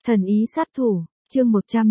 Thần ý sát thủ, chương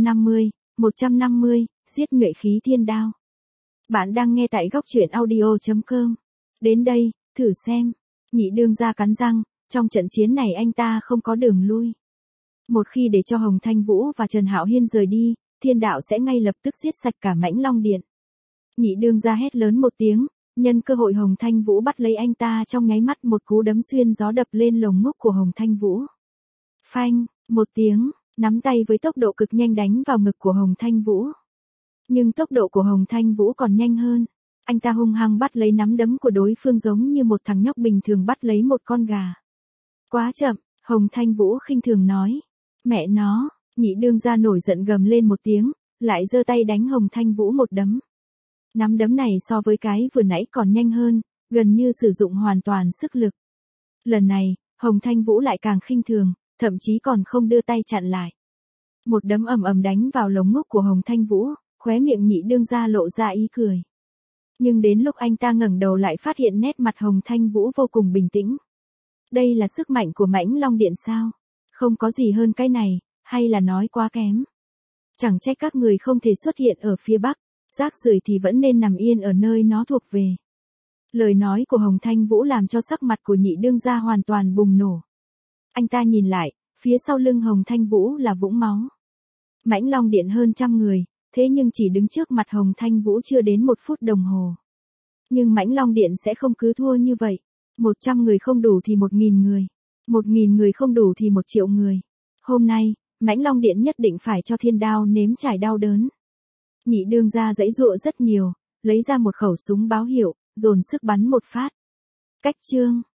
150, giết nhuệ khí thiên đao. Bạn đang nghe tại góc truyện audio.com. Đến đây, thử xem. Nhị đương gia cắn răng, trong trận chiến này anh ta không có đường lui. Một khi để cho Hồng Thanh Vũ và Trần Hạo Hiên rời đi, thiên đạo sẽ ngay lập tức giết sạch cả Mãnh Long Điện. Nhị đương gia hét lớn một tiếng, nhân cơ hội Hồng Thanh Vũ bắt lấy anh ta trong nháy mắt một cú đấm xuyên gió đập lên lồng ngực của Hồng Thanh Vũ. Phanh, một tiếng, nắm tay với tốc độ cực nhanh đánh vào ngực của Hồng Thanh Vũ. Nhưng tốc độ của Hồng Thanh Vũ còn nhanh hơn. Anh ta hung hăng bắt lấy nắm đấm của đối phương giống như một thằng nhóc bình thường bắt lấy một con gà. Quá chậm, Hồng Thanh Vũ khinh thường nói. Mẹ nó, nhị đương gia nổi giận gầm lên một tiếng, lại giơ tay đánh Hồng Thanh Vũ một đấm. Nắm đấm này so với cái vừa nãy còn nhanh hơn, gần như sử dụng hoàn toàn sức lực. Lần này, Hồng Thanh Vũ lại càng khinh thường, thậm chí còn không đưa tay chặn lại. Một đấm ầm ầm đánh vào lồng ngực của Hồng Thanh Vũ, khóe miệng nhị đương gia lộ ra ý cười. Nhưng đến lúc anh ta ngẩng đầu lại phát hiện nét mặt Hồng Thanh Vũ vô cùng bình tĩnh. Đây là sức mạnh của Mãnh Long Điện sao? Không có gì hơn cái này, hay là nói quá kém? Chẳng trách các người không thể xuất hiện ở phía Bắc, rác rưởi thì vẫn nên nằm yên ở nơi nó thuộc về. Lời nói của Hồng Thanh Vũ làm cho sắc mặt của nhị đương gia hoàn toàn bùng nổ. Anh ta nhìn lại, phía sau lưng Hồng Thanh Vũ là vũng máu. Mãnh Long Điện hơn 100 người, thế nhưng chỉ đứng trước mặt Hồng Thanh Vũ chưa đến 1 phút đồng hồ. Nhưng Mãnh Long Điện sẽ không cứ thua như vậy. 100 người không đủ thì 1.000 người. 1.000 người không đủ thì 1 triệu người. Hôm nay, Mãnh Long Điện nhất định phải cho thiên đao nếm trải đau đớn. Nhị đương gia giãy giụa rất nhiều, lấy ra một khẩu súng báo hiệu, dồn sức bắn một phát. Cách chương.